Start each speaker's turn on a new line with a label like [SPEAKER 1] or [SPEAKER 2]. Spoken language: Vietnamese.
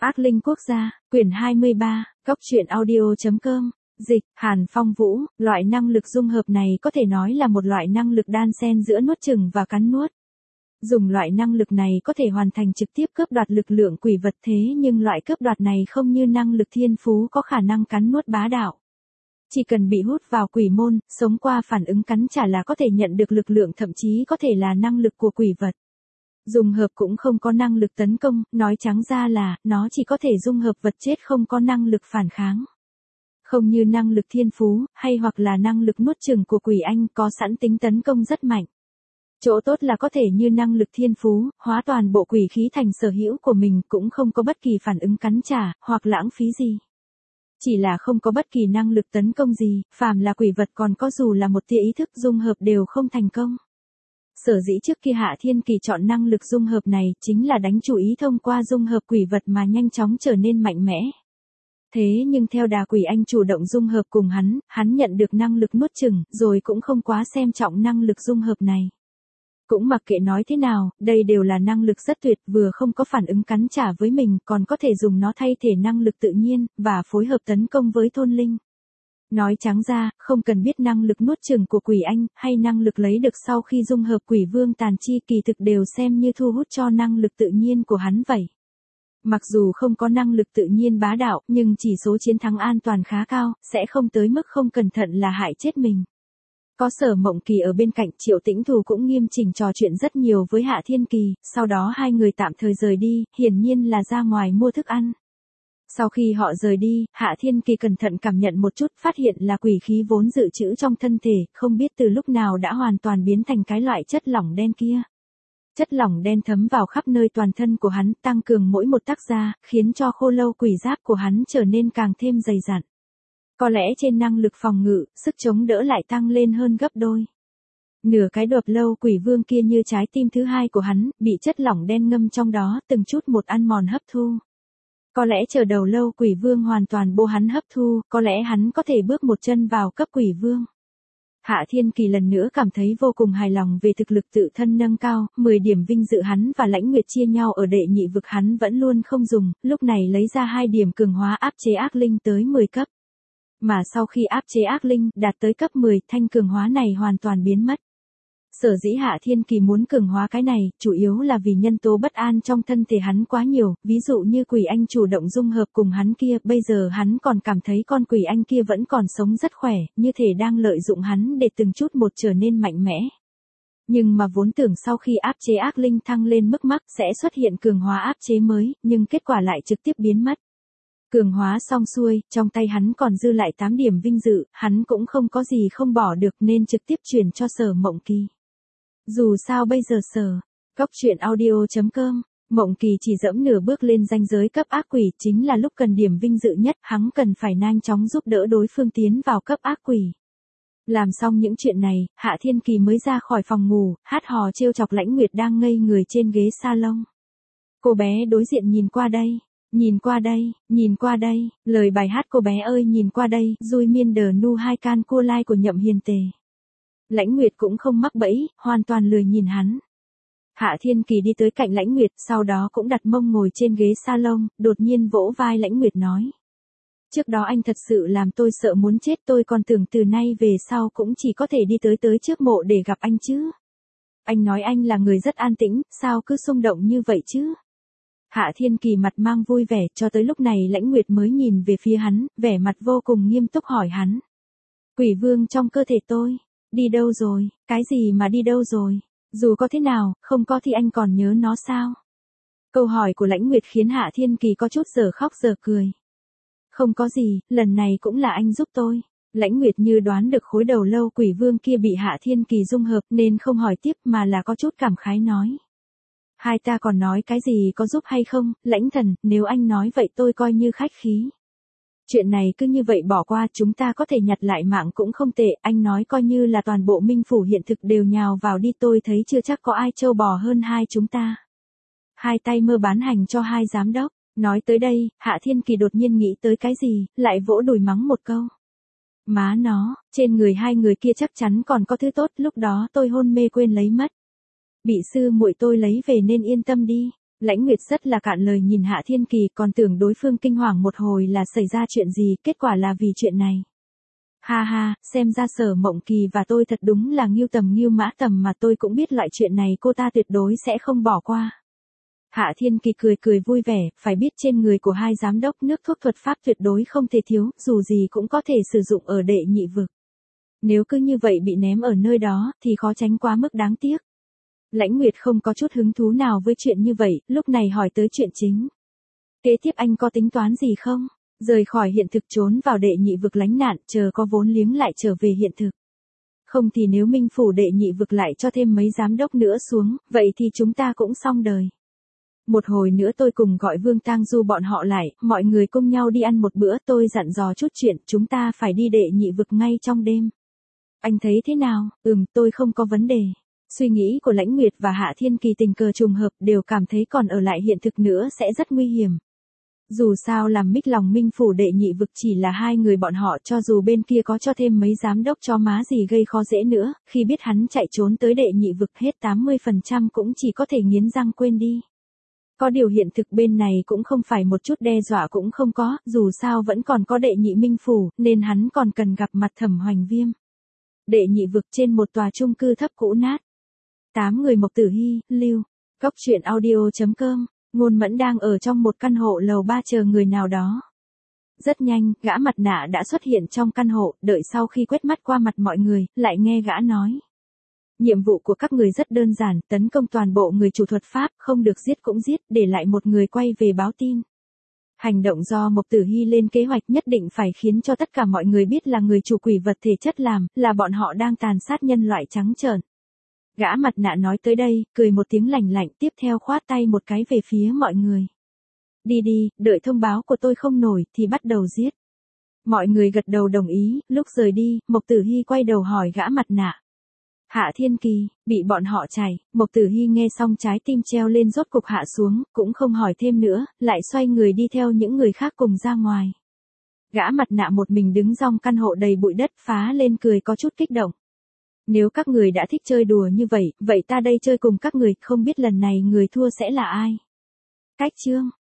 [SPEAKER 1] Ác linh quốc gia, quyển 23, Cốc truyện audio.com, dịch, Hàn Phong Vũ, loại năng lực dung hợp này có thể nói là một loại năng lực đan xen giữa nuốt chửng và cắn nuốt. Dùng loại năng lực này có thể hoàn thành trực tiếp cướp đoạt lực lượng quỷ vật, thế nhưng loại cướp đoạt này không như năng lực thiên phú có khả năng cắn nuốt bá đạo. Chỉ cần bị hút vào quỷ môn, sống qua phản ứng cắn trả là có thể nhận được lực lượng, thậm chí có thể là năng lực của quỷ vật. Dung hợp cũng không có năng lực tấn công, nói trắng ra là, nó chỉ có thể dung hợp vật chết không có năng lực phản kháng. Không như năng lực thiên phú, hay hoặc là năng lực nuốt chửng của quỷ anh có sẵn tính tấn công rất mạnh. Chỗ tốt là có thể như năng lực thiên phú, hóa toàn bộ quỷ khí thành sở hữu của mình, cũng không có bất kỳ phản ứng cắn trả, hoặc lãng phí gì. Chỉ là không có bất kỳ năng lực tấn công gì, phàm là quỷ vật còn có dù là một tia ý thức dung hợp đều không thành công. Sở dĩ trước kia Hạ Thiên Kỳ chọn năng lực dung hợp này, chính là đánh chủ ý thông qua dung hợp quỷ vật mà nhanh chóng trở nên mạnh mẽ. Thế nhưng theo đà quỷ anh chủ động dung hợp cùng hắn nhận được năng lực nuốt chửng, rồi cũng không quá xem trọng năng lực dung hợp này. Cũng mặc kệ nói thế nào, đây đều là năng lực rất tuyệt, vừa không có phản ứng cắn trả với mình, còn có thể dùng nó thay thế năng lực tự nhiên, và phối hợp tấn công với thôn linh. Nói trắng ra, không cần biết năng lực nuốt chửng của quỷ anh, hay năng lực lấy được sau khi dung hợp quỷ vương tàn chi, kỳ thực đều xem như thu hút cho năng lực tự nhiên của hắn vậy. Mặc dù không có năng lực tự nhiên bá đạo, nhưng chỉ số chiến thắng an toàn khá cao, sẽ không tới mức không cẩn thận là hại chết mình. Có Sở Mộng Kỳ ở bên cạnh, Triệu Tĩnh Thù cũng nghiêm chỉnh trò chuyện rất nhiều với Hạ Thiên Kỳ, sau đó hai người tạm thời rời đi, hiển nhiên là ra ngoài mua thức ăn. Sau khi họ rời đi, Hạ Thiên Kỳ cẩn thận cảm nhận một chút, phát hiện là quỷ khí vốn dự trữ trong thân thể, không biết từ lúc nào đã hoàn toàn biến thành cái loại chất lỏng đen kia. Chất lỏng đen thấm vào khắp nơi toàn thân của hắn, tăng cường mỗi một tấc da, khiến cho khô lâu quỷ giáp của hắn trở nên càng thêm dày dặn. Có lẽ trên năng lực phòng ngự, sức chống đỡ lại tăng lên hơn gấp đôi. Nửa cái đột lâu quỷ vương kia như trái tim thứ hai của hắn, bị chất lỏng đen ngâm trong đó, từng chút một ăn mòn hấp thu. Có lẽ chờ đầu lâu quỷ vương hoàn toàn bô hắn hấp thu, có lẽ hắn có thể bước một chân vào cấp quỷ vương. Hạ Thiên Kỳ lần nữa cảm thấy vô cùng hài lòng về thực lực tự thân nâng cao, 10 điểm vinh dự hắn và Lãnh Nguyệt chia nhau ở đệ nhị vực hắn vẫn luôn không dùng, lúc này lấy ra 2 điểm cường hóa áp chế ác linh tới 10 cấp. Mà sau khi áp chế ác linh đạt tới cấp 10, thanh cường hóa này hoàn toàn biến mất. Sở dĩ Hạ Thiên Kỳ muốn cường hóa cái này, chủ yếu là vì nhân tố bất an trong thân thể hắn quá nhiều, ví dụ như quỷ anh chủ động dung hợp cùng hắn kia, bây giờ hắn còn cảm thấy con quỷ anh kia vẫn còn sống rất khỏe, như thể đang lợi dụng hắn để từng chút một trở nên mạnh mẽ. Nhưng mà vốn tưởng sau khi áp chế ác linh thăng lên mức max sẽ xuất hiện cường hóa áp chế mới, nhưng kết quả lại trực tiếp biến mất. Cường hóa xong xuôi, trong tay hắn còn dư lại 8 điểm vinh dự, hắn cũng không có gì không bỏ được nên trực tiếp chuyển cho Sở Mộng Kỳ. Dù sao bây giờ Cốc truyện audio.com, Mộng Kỳ chỉ dẫm nửa bước lên ranh giới cấp ác quỷ, chính là lúc cần điểm vinh dự nhất, hắn cần phải nhanh chóng giúp đỡ đối phương tiến vào cấp ác quỷ. Làm xong những chuyện này, Hạ Thiên Kỳ mới ra khỏi phòng ngủ, hát hò trêu chọc Lãnh Nguyệt đang ngây người trên ghế salon. Cô bé đối diện nhìn qua đây. Nhìn qua đây, nhìn qua đây, lời bài hát cô bé ơi nhìn qua đây, Dui Miên Đờ Nu Hai Can Cua Lai của Nhậm Hiền Tề. Lãnh Nguyệt cũng không mắc bẫy, hoàn toàn lười nhìn hắn. Hạ Thiên Kỳ đi tới cạnh Lãnh Nguyệt, sau đó cũng đặt mông ngồi trên ghế salon, đột nhiên vỗ vai Lãnh Nguyệt nói. Trước đó anh thật sự làm tôi sợ muốn chết, tôi còn tưởng từ nay về sau cũng chỉ có thể đi tới trước mộ để gặp anh chứ. Anh nói anh là người rất an tĩnh, sao cứ xung động như vậy chứ? Hạ Thiên Kỳ mặt mang vui vẻ, cho tới lúc này Lãnh Nguyệt mới nhìn về phía hắn, vẻ mặt vô cùng nghiêm túc hỏi hắn. Quỷ vương trong cơ thể tôi, đi đâu rồi, cái gì mà đi đâu rồi, dù có thế nào, không có thì anh còn nhớ nó sao? Câu hỏi của Lãnh Nguyệt khiến Hạ Thiên Kỳ có chút giờ khóc giờ cười. Không có gì, lần này cũng là anh giúp tôi. Lãnh Nguyệt như đoán được khối đầu lâu quỷ vương kia bị Hạ Thiên Kỳ dung hợp nên không hỏi tiếp mà là có chút cảm khái nói. Hai ta còn nói cái gì có giúp hay không, Lãnh thần, nếu anh nói vậy tôi coi như khách khí. Chuyện này cứ như vậy bỏ qua, chúng ta có thể nhặt lại mạng cũng không tệ, anh nói coi như là toàn bộ Minh Phủ hiện thực đều nhào vào đi, tôi thấy chưa chắc có ai trâu bò hơn hai chúng ta. Hai tay mơ bán hành cho hai giám đốc, nói tới đây, Hạ Thiên Kỳ đột nhiên nghĩ tới cái gì, lại vỗ đùi mắng một câu. Má nó, trên người hai người kia chắc chắn còn có thứ tốt, lúc đó tôi hôn mê quên lấy mất. Bị sư muội tôi lấy về nên yên tâm đi. Lãnh Nguyệt rất là cạn lời nhìn Hạ Thiên Kỳ, còn tưởng đối phương kinh hoàng một hồi là xảy ra chuyện gì, kết quả là vì chuyện này. Ha ha, xem ra Sở Mộng Kỳ và tôi thật đúng là nghiêu tầm nghiêu mã tầm, mà tôi cũng biết loại chuyện này cô ta tuyệt đối sẽ không bỏ qua. Hạ Thiên Kỳ cười cười vui vẻ, phải biết trên người của hai giám đốc nước thuốc thuật pháp tuyệt đối không thể thiếu, dù gì cũng có thể sử dụng ở đệ nhị vực. Nếu cứ như vậy bị ném ở nơi đó, thì khó tránh quá mức đáng tiếc. Lãnh Nguyệt không có chút hứng thú nào với chuyện như vậy, lúc này hỏi tới chuyện chính. Kế tiếp anh có tính toán gì không? Rời khỏi hiện thực trốn vào đệ nhị vực lánh nạn, chờ có vốn liếng lại trở về hiện thực. Không thì nếu Minh Phủ đệ nhị vực lại cho thêm mấy giám đốc nữa xuống, vậy thì chúng ta cũng xong đời. Một hồi nữa tôi cùng gọi Vương Tang Du bọn họ lại, mọi người cùng nhau đi ăn một bữa, tôi dặn dò chút chuyện, chúng ta phải đi đệ nhị vực ngay trong đêm. Anh thấy thế nào? Tôi không có vấn đề. Suy nghĩ của Lãnh Nguyệt và Hạ Thiên Kỳ tình cờ trùng hợp, đều cảm thấy còn ở lại hiện thực nữa sẽ rất nguy hiểm. Dù sao làm mích lòng Minh Phủ đệ nhị vực chỉ là hai người bọn họ, cho dù bên kia có cho thêm mấy giám đốc cho má gì gây khó dễ nữa, khi biết hắn chạy trốn tới đệ nhị vực hết 80% cũng chỉ có thể nghiến răng quên đi. Có điều hiện thực bên này cũng không phải một chút đe dọa cũng không có, dù sao vẫn còn có đệ nhị Minh Phủ, nên hắn còn cần gặp mặt Thẩm Hoành Viêm. Đệ nhị vực trên một tòa chung cư thấp cũ nát. 8 người Mộc Tử Hi, Lưu. Cốc truyện audio.com. Ngôn Mẫn đang ở trong một căn hộ lầu 3 chờ người nào đó. Rất nhanh, gã mặt nạ đã xuất hiện trong căn hộ, đợi sau khi quét mắt qua mặt mọi người, lại nghe gã nói. Nhiệm vụ của các người rất đơn giản, tấn công toàn bộ người chủ thuật pháp, không được giết cũng giết, để lại một người quay về báo tin. Hành động do Mộc Tử Hi lên kế hoạch nhất định phải khiến cho tất cả mọi người biết là người chủ quỷ vật thể chất làm, là bọn họ đang tàn sát nhân loại trắng trợn. Gã mặt nạ nói tới đây, cười một tiếng lạnh lạnh, tiếp theo khoát tay một cái về phía mọi người. Đi đi, đợi thông báo của tôi không nổi, thì bắt đầu giết. Mọi người gật đầu đồng ý, lúc rời đi, Mộc Tử Hi quay đầu hỏi gã mặt nạ. Hạ Thiên Kỳ, bị bọn họ chảy, Mộc Tử Hi nghe xong trái tim treo lên rốt cục hạ xuống, cũng không hỏi thêm nữa, lại xoay người đi theo những người khác cùng ra ngoài. Gã mặt nạ một mình đứng trong căn hộ đầy bụi đất, phá lên cười có chút kích động. Nếu các người đã thích chơi đùa như vậy, vậy ta đây chơi cùng các người, không biết lần này người thua sẽ là ai. Cách chương